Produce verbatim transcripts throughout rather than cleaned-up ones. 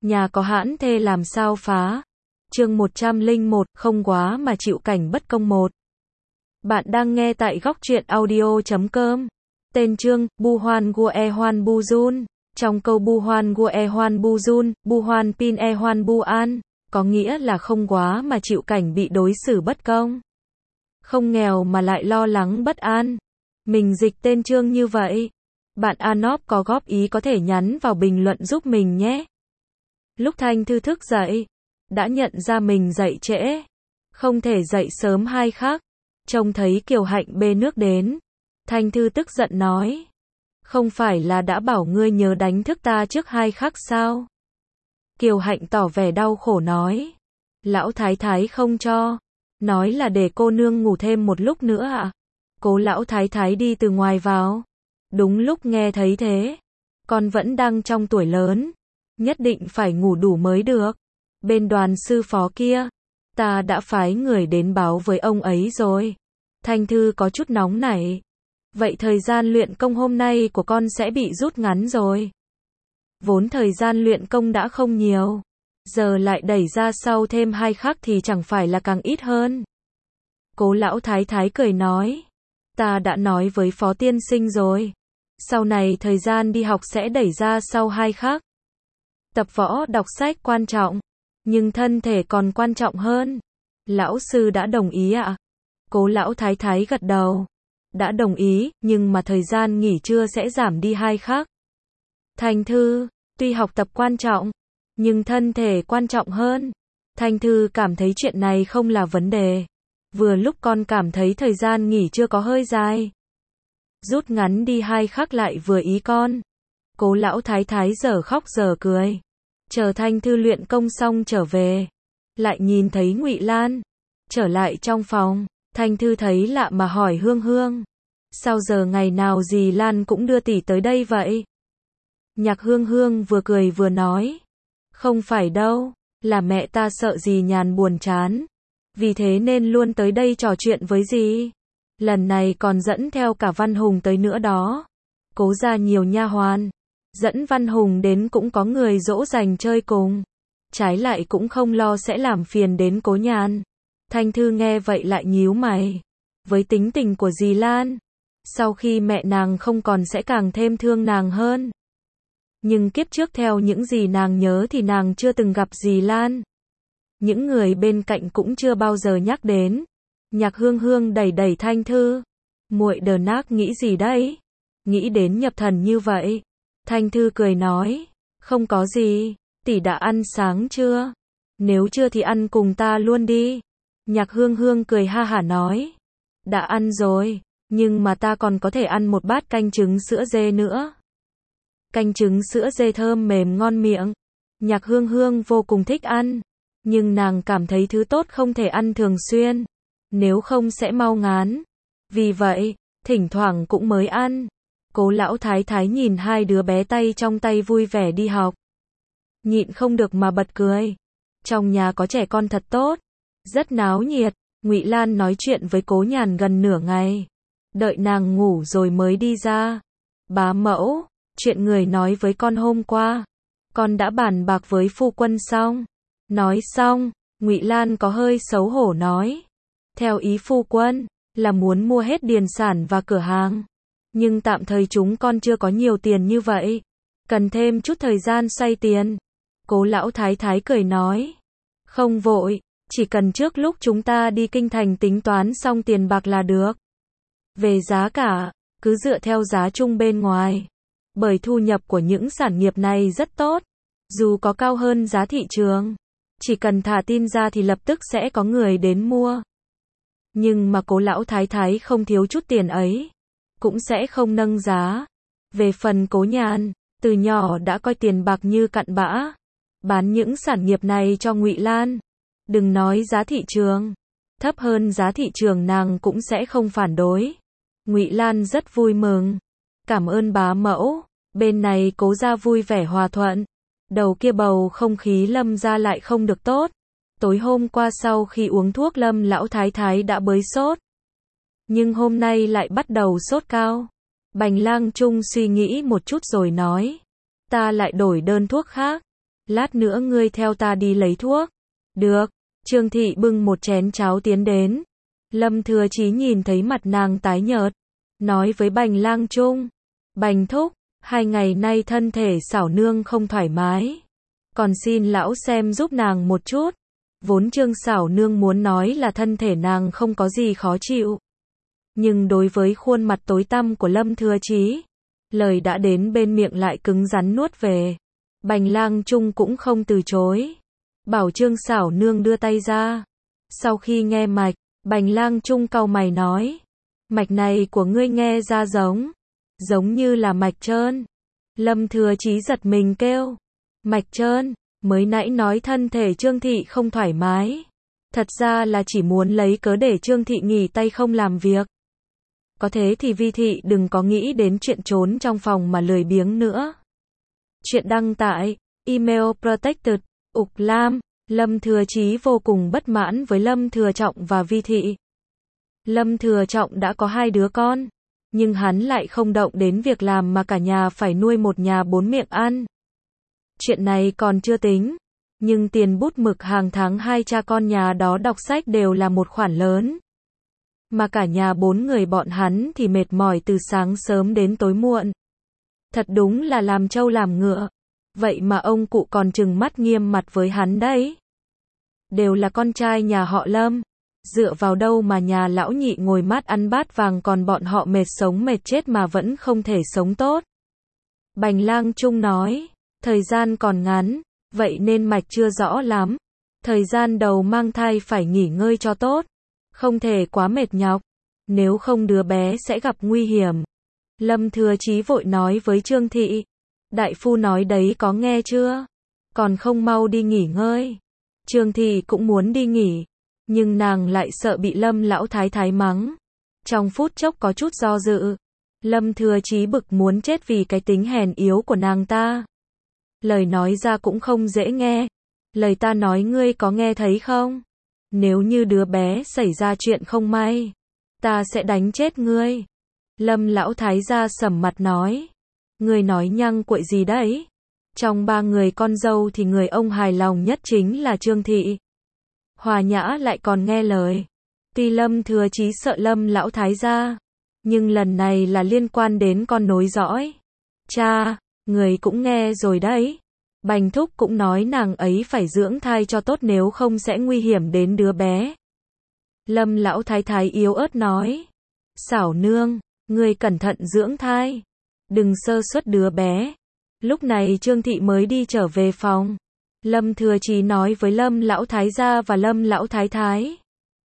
Nhà có hãn thê làm sao phá. Chương một trăm lẻ một, không quá mà chịu cảnh bất công một. Bạn đang nghe tại góc truyện audio chấm com. Tên chương, Bu Hoan Gua E Hoan Bu Jun. Trong câu Bu Hoan Gua E Hoan Bu Jun, Bu Hoan Pin E Hoan Bu An, có nghĩa là không quá mà chịu cảnh bị đối xử bất công. Không nghèo mà lại lo lắng bất an. Mình dịch tên chương như vậy. Bạn Anop có góp ý có thể nhắn vào bình luận giúp mình nhé. Lúc Thanh Thư thức dậy, đã nhận ra mình dậy trễ, không thể dậy sớm hai khắc. Trông thấy Kiều Hạnh bê nước đến, Thanh Thư tức giận nói: không phải là đã bảo ngươi nhớ đánh thức ta trước hai khắc sao? Kiều Hạnh tỏ vẻ đau khổ nói: lão thái thái không cho, nói là để cô nương ngủ thêm một lúc nữa ạ. À? Cố lão thái thái đi từ ngoài vào, đúng lúc nghe thấy thế. Con vẫn đang trong tuổi lớn, nhất định phải ngủ đủ mới được. Bên đoàn sư phó kia, ta đã phái người đến báo với ông ấy rồi. Thanh Thư có chút nóng nảy. Vậy thời gian luyện công hôm nay của con sẽ bị rút ngắn rồi. Vốn thời gian luyện công đã không nhiều, giờ lại đẩy ra sau thêm hai khắc thì chẳng phải là càng ít hơn. Cố lão thái thái cười nói: ta đã nói với phó tiên sinh rồi, sau này thời gian đi học sẽ đẩy ra sau hai khắc. Tập võ đọc sách quan trọng, nhưng thân thể còn quan trọng hơn. Lão sư đã đồng ý ạ? À? Cố lão thái thái gật đầu. Đã đồng ý, nhưng mà thời gian nghỉ trưa sẽ giảm đi hai khắc. Thanh Thư, tuy học tập quan trọng, nhưng thân thể quan trọng hơn. Thanh Thư cảm thấy chuyện này không là vấn đề. Vừa lúc con cảm thấy thời gian nghỉ trưa có hơi dài, rút ngắn đi hai khắc lại vừa ý con. Cố lão thái thái giờ khóc giờ cười. Chờ Thanh Thư luyện công xong trở về, lại nhìn thấy Ngụy Lan. Trở lại trong phòng, Thanh Thư thấy lạ mà hỏi Hương Hương: sao giờ ngày nào dì Lan cũng đưa tỷ tới đây vậy? Nhạc Hương Hương vừa cười vừa nói: không phải đâu, là mẹ ta sợ dì nhàn buồn chán, vì thế nên luôn tới đây trò chuyện với dì. Lần này còn dẫn theo cả Văn Hùng tới nữa đó. Cố ra nhiều nha hoàn, dẫn Văn Hùng đến cũng có người dỗ dành chơi cùng, trái lại cũng không lo sẽ làm phiền đến Cố Nhàn. Thanh Thư nghe vậy lại nhíu mày. Với tính tình của dì Lan, sau khi mẹ nàng không còn sẽ càng thêm thương nàng hơn. Nhưng kiếp trước theo những gì nàng nhớ thì nàng chưa từng gặp dì Lan. Những người bên cạnh cũng chưa bao giờ nhắc đến. Nhạc Hương Hương đẩy đẩy Thanh Thư: muội đờ nác nghĩ gì đấy? Nghĩ đến nhập thần như vậy. Thanh Thư cười nói: không có gì, tỷ đã ăn sáng chưa? Nếu chưa thì ăn cùng ta luôn đi. Nhạc Hương Hương cười ha hả nói: đã ăn rồi, nhưng mà ta còn có thể ăn một bát canh trứng sữa dê nữa. Canh trứng sữa dê thơm mềm ngon miệng. Nhạc Hương Hương vô cùng thích ăn, nhưng nàng cảm thấy thứ tốt không thể ăn thường xuyên, nếu không sẽ mau ngán. Vì vậy, thỉnh thoảng cũng mới ăn. Cố lão thái thái nhìn hai đứa bé tay trong tay vui vẻ đi học, nhịn không được mà bật cười. Trong nhà có trẻ con thật tốt, rất náo nhiệt. Ngụy Lan nói chuyện với Cố Nhàn gần nửa ngày, đợi nàng ngủ rồi mới đi ra. Bá mẫu, chuyện người nói với con hôm qua, con đã bàn bạc với phu quân xong. Nói xong, Ngụy Lan có hơi xấu hổ nói: theo ý phu quân, là muốn mua hết điền sản và cửa hàng. Nhưng tạm thời chúng con chưa có nhiều tiền như vậy, cần thêm chút thời gian xoay tiền. Cố lão thái thái cười nói: không vội, chỉ cần trước lúc chúng ta đi kinh thành tính toán xong tiền bạc là được. Về giá cả, cứ dựa theo giá chung bên ngoài. Bởi thu nhập của những sản nghiệp này rất tốt, dù có cao hơn giá thị trường, chỉ cần thả tin ra thì lập tức sẽ có người đến mua. Nhưng mà Cố lão thái thái không thiếu chút tiền ấy, cũng sẽ không nâng giá. Về phần Cố Nhàn, từ nhỏ đã coi tiền bạc như cặn bã, bán những sản nghiệp này cho Ngụy Lan. Đừng nói giá thị trường, thấp hơn giá thị trường nàng cũng sẽ không phản đối. Ngụy Lan rất vui mừng. Cảm ơn bá mẫu. Bên này Cố gia vui vẻ hòa thuận. Đầu kia bầu không khí Lâm gia lại không được tốt. Tối hôm qua sau khi uống thuốc Lâm lão thái thái đã bới sốt, nhưng hôm nay lại bắt đầu sốt cao. Bành Lang Trung suy nghĩ một chút rồi nói: ta lại đổi đơn thuốc khác. lát nữa ngươi theo ta đi lấy thuốc. Được. Trương Thị bưng một chén cháo tiến đến. Lâm Thừa Chí nhìn thấy mặt nàng tái nhợt, nói với Bành Lang Trung, Bành thúc, hai ngày nay thân thể xảo nương không thoải mái, còn xin lão xem giúp nàng một chút. Vốn Trương xảo nương muốn nói là thân thể nàng không có gì khó chịu, nhưng đối với khuôn mặt tối tăm của Lâm Thừa Chí, lời đã đến bên miệng lại cứng rắn nuốt về. Bành Lang Trung cũng không từ chối, bảo Trương xảo nương đưa tay ra. Sau khi nghe mạch, Bành Lang Trung cau mày nói, mạch này của ngươi nghe ra giống, giống như là mạch trơn. Lâm Thừa Chí giật mình kêu, mạch trơn, mới nãy nói thân thể Trương Thị không thoải mái, thật ra là chỉ muốn lấy cớ để Trương Thị nghỉ tay không làm việc. Có thế thì Vi Thị đừng có nghĩ đến chuyện trốn trong phòng mà lười biếng nữa. Chuyện đăng tại email protected, Ục Lam. Lâm Thừa Chí vô cùng bất mãn với Lâm Thừa Trọng và Vi Thị. Lâm Thừa Trọng đã có hai đứa con, nhưng hắn lại không động đến việc làm mà cả nhà phải nuôi một nhà bốn miệng ăn. Chuyện này còn chưa tính, nhưng tiền bút mực hàng tháng hai cha con nhà đó đọc sách đều là một khoản lớn. Mà cả nhà bốn người bọn hắn thì mệt mỏi từ sáng sớm đến tối muộn. Thật đúng là làm trâu làm ngựa. Vậy mà ông cụ còn trừng mắt nghiêm mặt với hắn đấy. Đều là con trai nhà họ Lâm, dựa vào đâu mà nhà lão nhị ngồi mát ăn bát vàng còn bọn họ mệt sống mệt chết mà vẫn không thể sống tốt. Bành Lang Trung nói, thời gian còn ngắn, vậy nên mạch chưa rõ lắm. Thời gian đầu mang thai phải nghỉ ngơi cho tốt, không thể quá mệt nhọc, nếu không đứa bé sẽ gặp nguy hiểm. Lâm Thừa Chí vội nói với Trương Thị, đại phu nói đấy có nghe chưa? Còn không mau đi nghỉ ngơi. Trương Thị cũng muốn đi nghỉ, nhưng nàng lại sợ bị Lâm lão thái thái mắng. Trong phút chốc có chút do dự. Lâm Thừa Chí bực muốn chết vì cái tính hèn yếu của nàng ta. Lời nói ra cũng không dễ nghe. Lời ta nói ngươi có nghe thấy không? Nếu như đứa bé xảy ra chuyện không may, ta sẽ đánh chết ngươi. Lâm lão thái gia sầm mặt nói, ngươi nói nhăng quậy gì đấy? Trong ba người con dâu thì người ông hài lòng nhất chính là Trương Thị. Hòa nhã lại còn nghe lời. Tuy Lâm Thừa Chí sợ Lâm lão thái gia, nhưng lần này là liên quan đến con nối dõi. Cha, người cũng nghe rồi đấy. Bành thúc cũng nói nàng ấy phải dưỡng thai cho tốt nếu không sẽ nguy hiểm đến đứa bé. Lâm lão thái thái yếu ớt nói, xảo nương, ngươi cẩn thận dưỡng thai, đừng sơ suất đứa bé. Lúc này Trương Thị mới đi trở về phòng. Lâm Thừa Chí nói với Lâm lão thái gia và Lâm lão thái thái,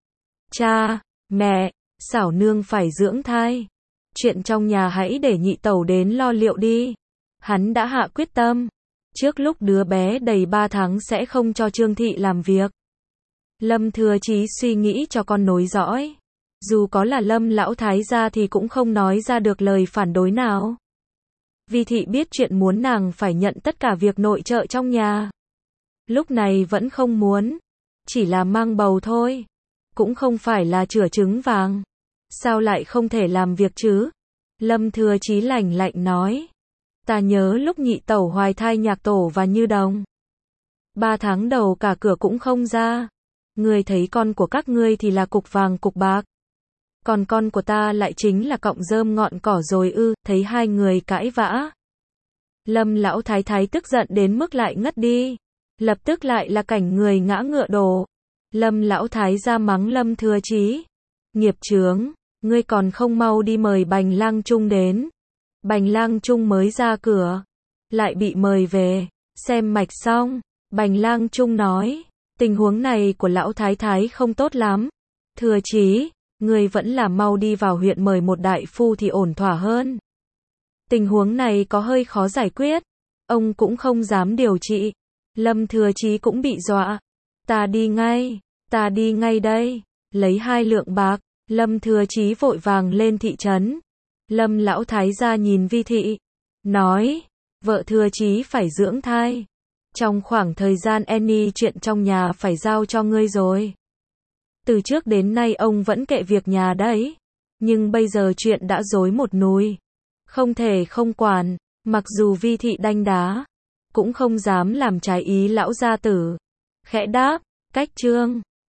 cha, mẹ, xảo nương phải dưỡng thai, chuyện trong nhà hãy để nhị tẩu đến lo liệu đi. Hắn đã hạ quyết tâm, trước lúc đứa bé đầy ba tháng sẽ không cho Trương Thị làm việc. Lâm Thừa Chí suy nghĩ cho con nối dõi, dù có là Lâm lão thái gia thì cũng không nói ra được lời phản đối nào. Vi Thị biết chuyện muốn nàng phải nhận tất cả việc nội trợ trong nhà. Lúc này vẫn không muốn, chỉ là mang bầu thôi, cũng không phải là chửa trứng vàng. Sao lại không thể làm việc chứ? Lâm Thừa Chí lạnh lạnh nói, ta nhớ lúc nhị tẩu hoài thai Nhạc Tổ và Như Đồng, ba tháng đầu cả cửa cũng không ra. Ngươi thấy con của các ngươi thì là cục vàng cục bạc, còn con của ta lại chính là cọng rơm ngọn cỏ rồi ư? Thấy hai người cãi vã, Lâm lão thái thái tức giận đến mức lại ngất đi. Lập tức lại là cảnh người ngã ngựa đổ. Lâm lão thái ra mắng Lâm Thừa Chí, nghiệp chướng, ngươi còn không mau đi mời Bành Lang Trung đến. Bành Lang Trung mới ra cửa, lại bị mời về, xem mạch xong. Bành Lang Trung nói, tình huống này của lão thái thái không tốt lắm. Thừa Chí, ngươi vẫn là mau đi vào huyện mời một đại phu thì ổn thỏa hơn. Tình huống này có hơi khó giải quyết, ông cũng không dám điều trị. Lâm Thừa Chí cũng bị dọa, ta đi ngay, ta đi ngay đây, lấy hai lượng bạc. Lâm Thừa Chí vội vàng lên thị trấn. Lâm lão thái gia nhìn Vi Thị, nói, vợ Thừa Chí phải dưỡng thai. Trong khoảng thời gian Annie chuyện trong nhà phải giao cho ngươi rồi. Từ trước đến nay ông vẫn kệ việc nhà đấy, nhưng bây giờ chuyện đã rối một núi, không thể không quản. Mặc dù Vi Thị đanh đá, cũng không dám làm trái ý lão gia tử. Khẽ đáp, cách trương.